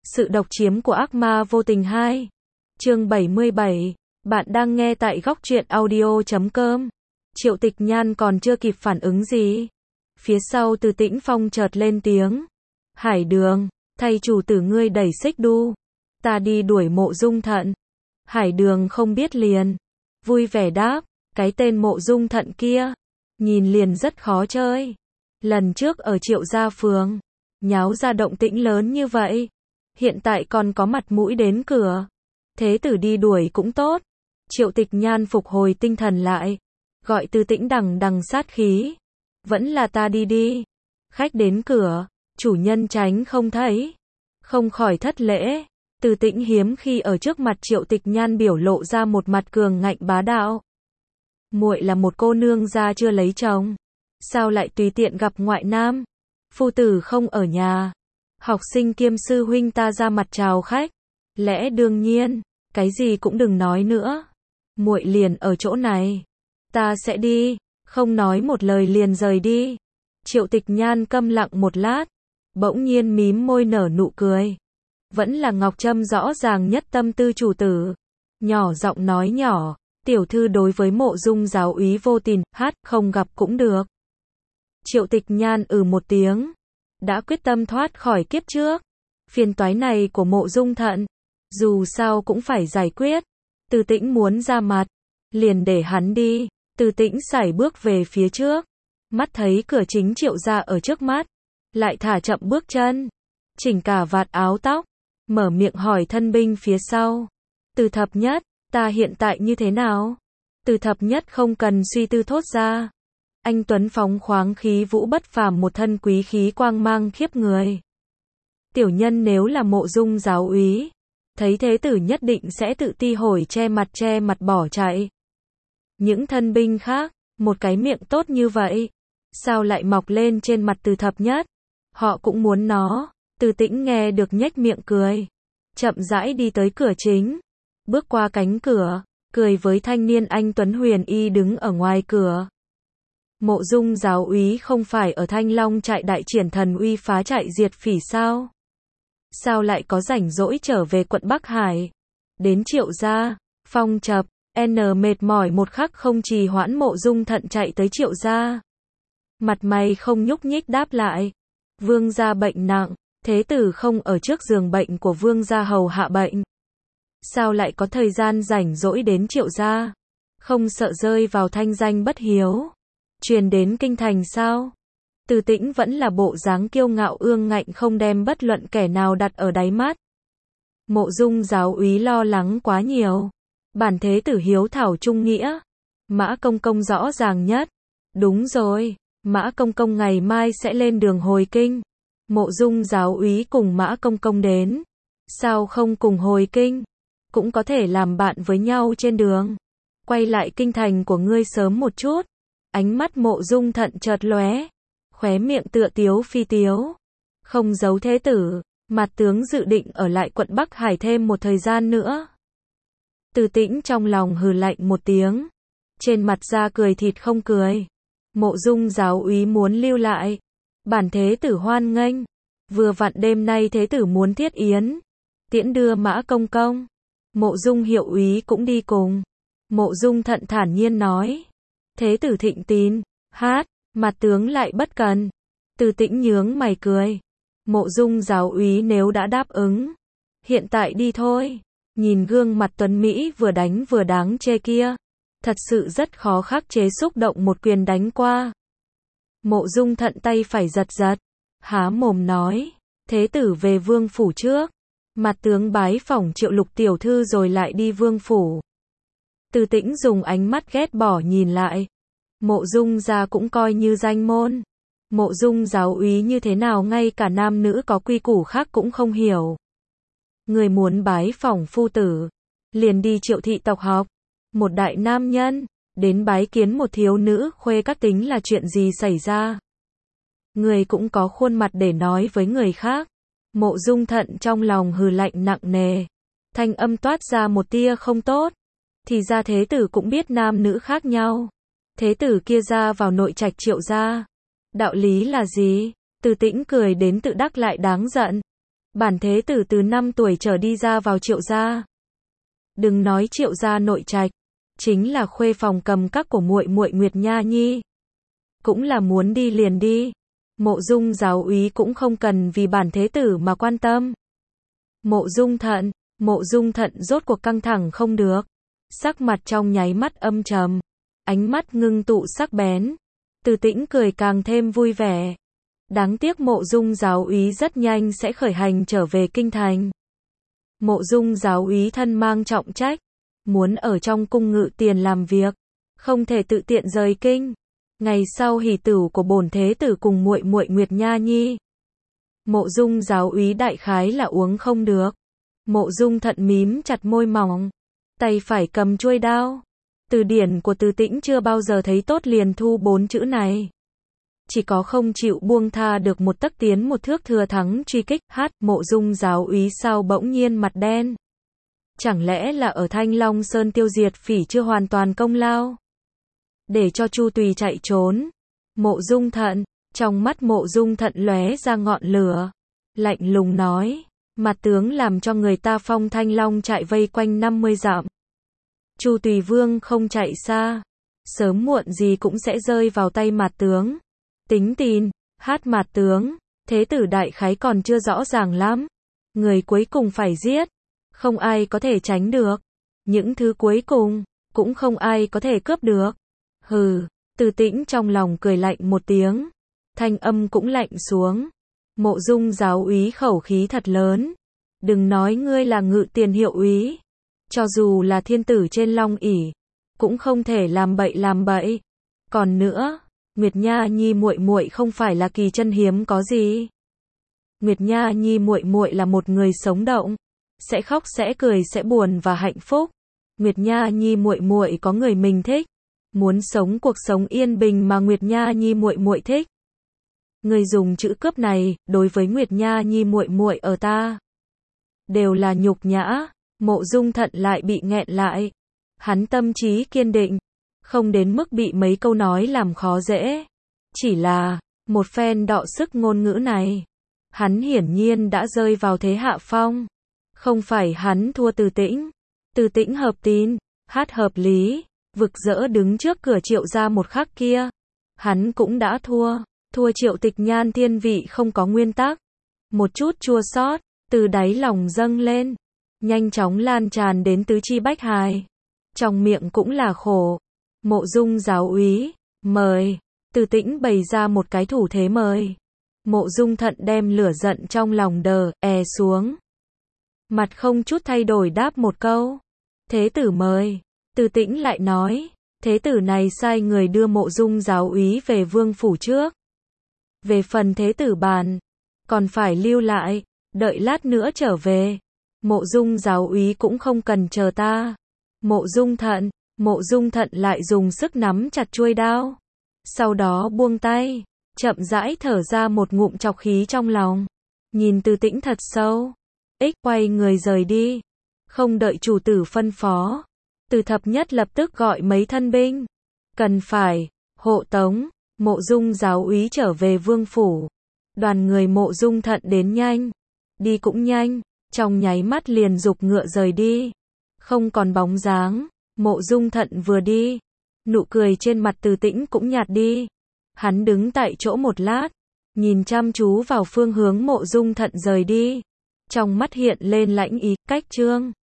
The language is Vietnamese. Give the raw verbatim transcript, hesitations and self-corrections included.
Sự độc chiếm của ác ma vô tình hai. Chương bảy mươi bảy. Bạn đang nghe tại góc truyện audio chấm com. Triệu Tịch Nhan còn chưa kịp phản ứng gì. Phía sau Từ Tĩnh Phong chợt lên tiếng. Hải Đường, thay chủ tử ngươi đẩy xích đu. Ta đi đuổi Mộ Dung Thận. Hải Đường không biết liền. Vui vẻ đáp, cái tên Mộ Dung Thận kia. Nhìn liền rất khó chơi. Lần trước ở Triệu Gia Phường. Nháo ra động tĩnh lớn như vậy. Hiện tại còn có mặt mũi đến cửa. Thế tử đi đuổi cũng tốt. Triệu Tịch Nhan phục hồi tinh thần lại. Gọi Từ Tĩnh đằng đằng sát khí. Vẫn là ta đi đi. Khách đến cửa. Chủ nhân tránh không thấy. Không khỏi thất lễ. Từ Tĩnh hiếm khi ở trước mặt Triệu Tịch Nhan biểu lộ ra một mặt cường ngạnh bá đạo. Muội là một cô nương gia chưa lấy chồng. Sao lại tùy tiện gặp ngoại nam? Phu tử không ở nhà. Học sinh kiêm sư huynh ta ra mặt chào khách. Lẽ đương nhiên, cái gì cũng đừng nói nữa. Muội liền ở chỗ này. Ta sẽ đi, không nói một lời liền rời đi. Triệu Tịch Nhan câm lặng một lát, bỗng nhiên mím môi nở nụ cười. Vẫn là Ngọc Trâm rõ ràng nhất tâm tư chủ tử. Nhỏ giọng nói nhỏ, tiểu thư đối với Mộ Dung giáo úy vô tình, hát, không gặp cũng được. Triệu Tịch Nhan ừ một tiếng. Đã quyết tâm thoát khỏi kiếp trước. Phiền toái này của Mộ Dung Thận. Dù sao cũng phải giải quyết. Từ Tĩnh muốn ra mặt. Liền để hắn đi. Từ Tĩnh sải bước về phía trước. Mắt thấy cửa chính Triệu gia ở trước mắt. Lại thả chậm bước chân. Chỉnh cả vạt áo tóc. Mở miệng hỏi thân binh phía sau. Từ Thập Nhất, ta hiện tại như thế nào? Từ Thập Nhất không cần suy tư thốt ra. Anh tuấn phóng khoáng khí vũ bất phàm, một thân quý khí quang mang khiếp người. Tiểu nhân nếu là Mộ Dung giáo úy, thấy thế tử nhất định sẽ tự ti hồi che mặt che mặt bỏ chạy. Những thân binh khác, một cái miệng tốt như vậy, sao lại mọc lên trên mặt Từ Thập Nhất? Họ cũng muốn nó. Từ Tĩnh nghe được nhếch miệng cười, chậm rãi đi tới cửa chính, bước qua cánh cửa, cười với thanh niên anh tuấn huyền y đứng ở ngoài cửa. Mộ Dung giáo úy không phải ở Thanh Long trại đại triển thần uy phá trại diệt phỉ sao? Sao lại có rảnh rỗi trở về quận Bắc Hải? Đến Triệu gia, phong chập, n mệt mỏi một khắc không trì hoãn. Mộ Dung Thận chạy tới Triệu gia. Mặt mày không nhúc nhích đáp lại. Vương gia bệnh nặng, thế tử không ở trước giường bệnh của vương gia hầu hạ bệnh. Sao lại có thời gian rảnh rỗi đến Triệu gia? Không sợ rơi vào thanh danh bất hiếu. Truyền đến kinh thành sao? Từ Tĩnh vẫn là bộ dáng kiêu ngạo ương ngạnh, không đem bất luận kẻ nào đặt ở đáy mắt. Mộ Dung giáo úy lo lắng quá nhiều. Bản thế tử hiếu thảo trung nghĩa. Mã công công rõ ràng nhất. Đúng rồi, Mã công công ngày mai sẽ lên đường hồi kinh. Mộ Dung giáo úy cùng Mã công công đến. Sao không cùng hồi kinh? Cũng có thể làm bạn với nhau trên đường. Quay lại kinh thành của ngươi sớm một chút. Ánh mắt Mộ Dung Thận chợt lóe, khóe miệng tựa tiếu phi tiếu. Không giấu thế tử, mặt tướng dự định ở lại quận Bắc Hải thêm một thời gian nữa. Từ Tĩnh trong lòng hừ lạnh một tiếng, trên mặt ra cười thịt không cười. Mộ Dung giáo úy muốn lưu lại, bản thế tử hoan nghênh. Vừa vặn đêm nay thế tử muốn thiết yến, tiễn đưa Mã công công. Mộ Dung hiệu úy cũng đi cùng. Mộ Dung Thận thản nhiên nói. Thế tử thịnh tín, hát, mặt tướng lại bất cần. Từ Tĩnh nhướng mày cười. Mộ Dung giáo úy nếu đã đáp ứng, hiện tại đi thôi. Nhìn gương mặt tuấn Mỹ vừa đánh vừa đáng chê kia, thật sự rất khó khắc chế xúc động một quyền đánh qua. Mộ Dung Thận tay phải giật giật, há mồm nói, thế tử về vương phủ trước. Mặt tướng bái phỏng Triệu Lục tiểu thư rồi lại đi vương phủ. Từ Tĩnh dùng ánh mắt ghét bỏ nhìn lại. Mộ Dung gia cũng coi như danh môn. Mộ Dung giáo úy như thế nào ngay cả nam nữ có quy củ khác cũng không hiểu. Người muốn bái phỏng phu tử, liền đi Triệu thị tộc học. Một đại nam nhân, đến bái kiến một thiếu nữ khuê các tính là chuyện gì xảy ra? Người cũng có khuôn mặt để nói với người khác. Mộ Dung Thận trong lòng hừ lạnh nặng nề. Thanh âm toát ra một tia không tốt. Thì ra thế tử cũng biết nam nữ khác nhau. Thế tử kia ra vào nội trạch Triệu gia. Đạo lý là gì? Từ Tĩnh cười đến tự đắc lại đáng giận. Bản thế tử từ năm tuổi trở đi ra vào Triệu gia. Đừng nói Triệu gia nội trạch, chính là khuê phòng cầm các của muội muội Nguyệt Nha Nhi, cũng là muốn đi liền đi. Mộ Dung giáo úy cũng không cần vì bản thế tử mà quan tâm. Mộ Dung Thận, Mộ Dung Thận rốt cuộc căng thẳng không được, sắc mặt trong nháy mắt âm trầm, ánh mắt ngưng tụ sắc bén. Từ Tĩnh cười càng thêm vui vẻ. Đáng tiếc Mộ Dung giáo úy rất nhanh sẽ khởi hành trở về kinh thành. Mộ Dung giáo úy thân mang trọng trách, muốn ở trong cung ngự tiền làm việc, không thể tự tiện rời kinh. Ngày sau hỷ tửu của bổn thế tử cùng muội muội Nguyệt Nha Nhi, Mộ Dung giáo úy đại khái là uống không được. Mộ Dung Thận mím chặt môi mỏng, tay phải cầm chuôi đao. Từ điển của Từ Tĩnh chưa bao giờ thấy tốt liền thu bốn chữ này. Chỉ có không chịu buông tha được một tấc tiến một thước thừa thắng truy kích. Hát, Mộ Dung giáo úy sao bỗng nhiên mặt đen? Chẳng lẽ là ở Thanh Long Sơn tiêu diệt phỉ chưa hoàn toàn công lao? Để cho Chu Tùy chạy trốn. Mộ Dung Thận, trong mắt Mộ Dung Thận lóe ra ngọn lửa, lạnh lùng nói, mặt tướng làm cho người ta phong Thanh Long chạy vây quanh năm mươi dặm. Chu Tùy Vương không chạy xa, sớm muộn gì cũng sẽ rơi vào tay mặt tướng. Tính tin, hát mặt tướng, thế tử đại khái còn chưa rõ ràng lắm. Người cuối cùng phải giết, không ai có thể tránh được. Những thứ cuối cùng, cũng không ai có thể cướp được. Hừ, Từ Tĩnh trong lòng cười lạnh một tiếng, thanh âm cũng lạnh xuống. Mộ Dung giáo úy khẩu khí thật lớn. Đừng nói ngươi là ngự tiền hiệu úy, cho dù là thiên tử trên long ỷ, cũng không thể làm bậy làm bậy. Còn nữa, Nguyệt Nha Nhi muội muội không phải là kỳ chân hiếm có gì. Nguyệt Nha Nhi muội muội là một người sống động, sẽ khóc sẽ cười sẽ buồn và hạnh phúc. Nguyệt Nha Nhi muội muội có người mình thích, muốn sống cuộc sống yên bình mà Nguyệt Nha Nhi muội muội thích. Người dùng chữ cướp này, đối với Nguyệt Nha Nhi muội muội ở ta, đều là nhục nhã. Mộ Dung Thận lại bị nghẹn lại. Hắn tâm trí kiên định, không đến mức bị mấy câu nói làm khó dễ. Chỉ là, một phen đọ sức ngôn ngữ này, hắn hiển nhiên đã rơi vào thế hạ phong. Không phải hắn thua Từ Tĩnh. Từ Tĩnh hợp tin, hát hợp lý, vực dỡ đứng trước cửa Triệu gia một khắc kia. Hắn cũng đã thua, thua Triệu Tịch Nhan thiên vị không có nguyên tắc. Một chút chua xót từ đáy lòng dâng lên, nhanh chóng lan tràn đến tứ chi bách hài. Trong miệng cũng là khổ. Mộ Dung giáo úy, mời. Từ Tĩnh bày ra một cái thủ thế mời. Mộ Dung Thận đem lửa giận trong lòng đờ, e xuống. Mặt không chút thay đổi đáp một câu. Thế tử mời. Từ Tĩnh lại nói, thế tử này sai người đưa Mộ Dung giáo úy về vương phủ trước. Về phần thế tử bàn, còn phải lưu lại, đợi lát nữa trở về. Mộ Dung giáo úy cũng không cần chờ ta. Mộ Dung Thận, Mộ Dung Thận lại dùng sức nắm chặt chuôi đao. Sau đó buông tay, chậm rãi thở ra một ngụm trọc khí trong lòng. Nhìn Từ Tĩnh thật sâu. Ích quay người rời đi. Không đợi chủ tử phân phó. Từ Thập Nhất lập tức gọi mấy thân binh. Cần phải, hộ tống, Mộ Dung giáo úy trở về vương phủ. Đoàn người Mộ Dung Thận đến nhanh. Đi cũng nhanh. Trong nháy mắt liền giục ngựa rời đi. Không còn bóng dáng. Mộ Dung Thận vừa đi, nụ cười trên mặt Từ Tĩnh cũng nhạt đi. Hắn đứng tại chỗ một lát, nhìn chăm chú vào phương hướng Mộ Dung Thận rời đi. Trong mắt hiện lên lãnh ý, cách chương.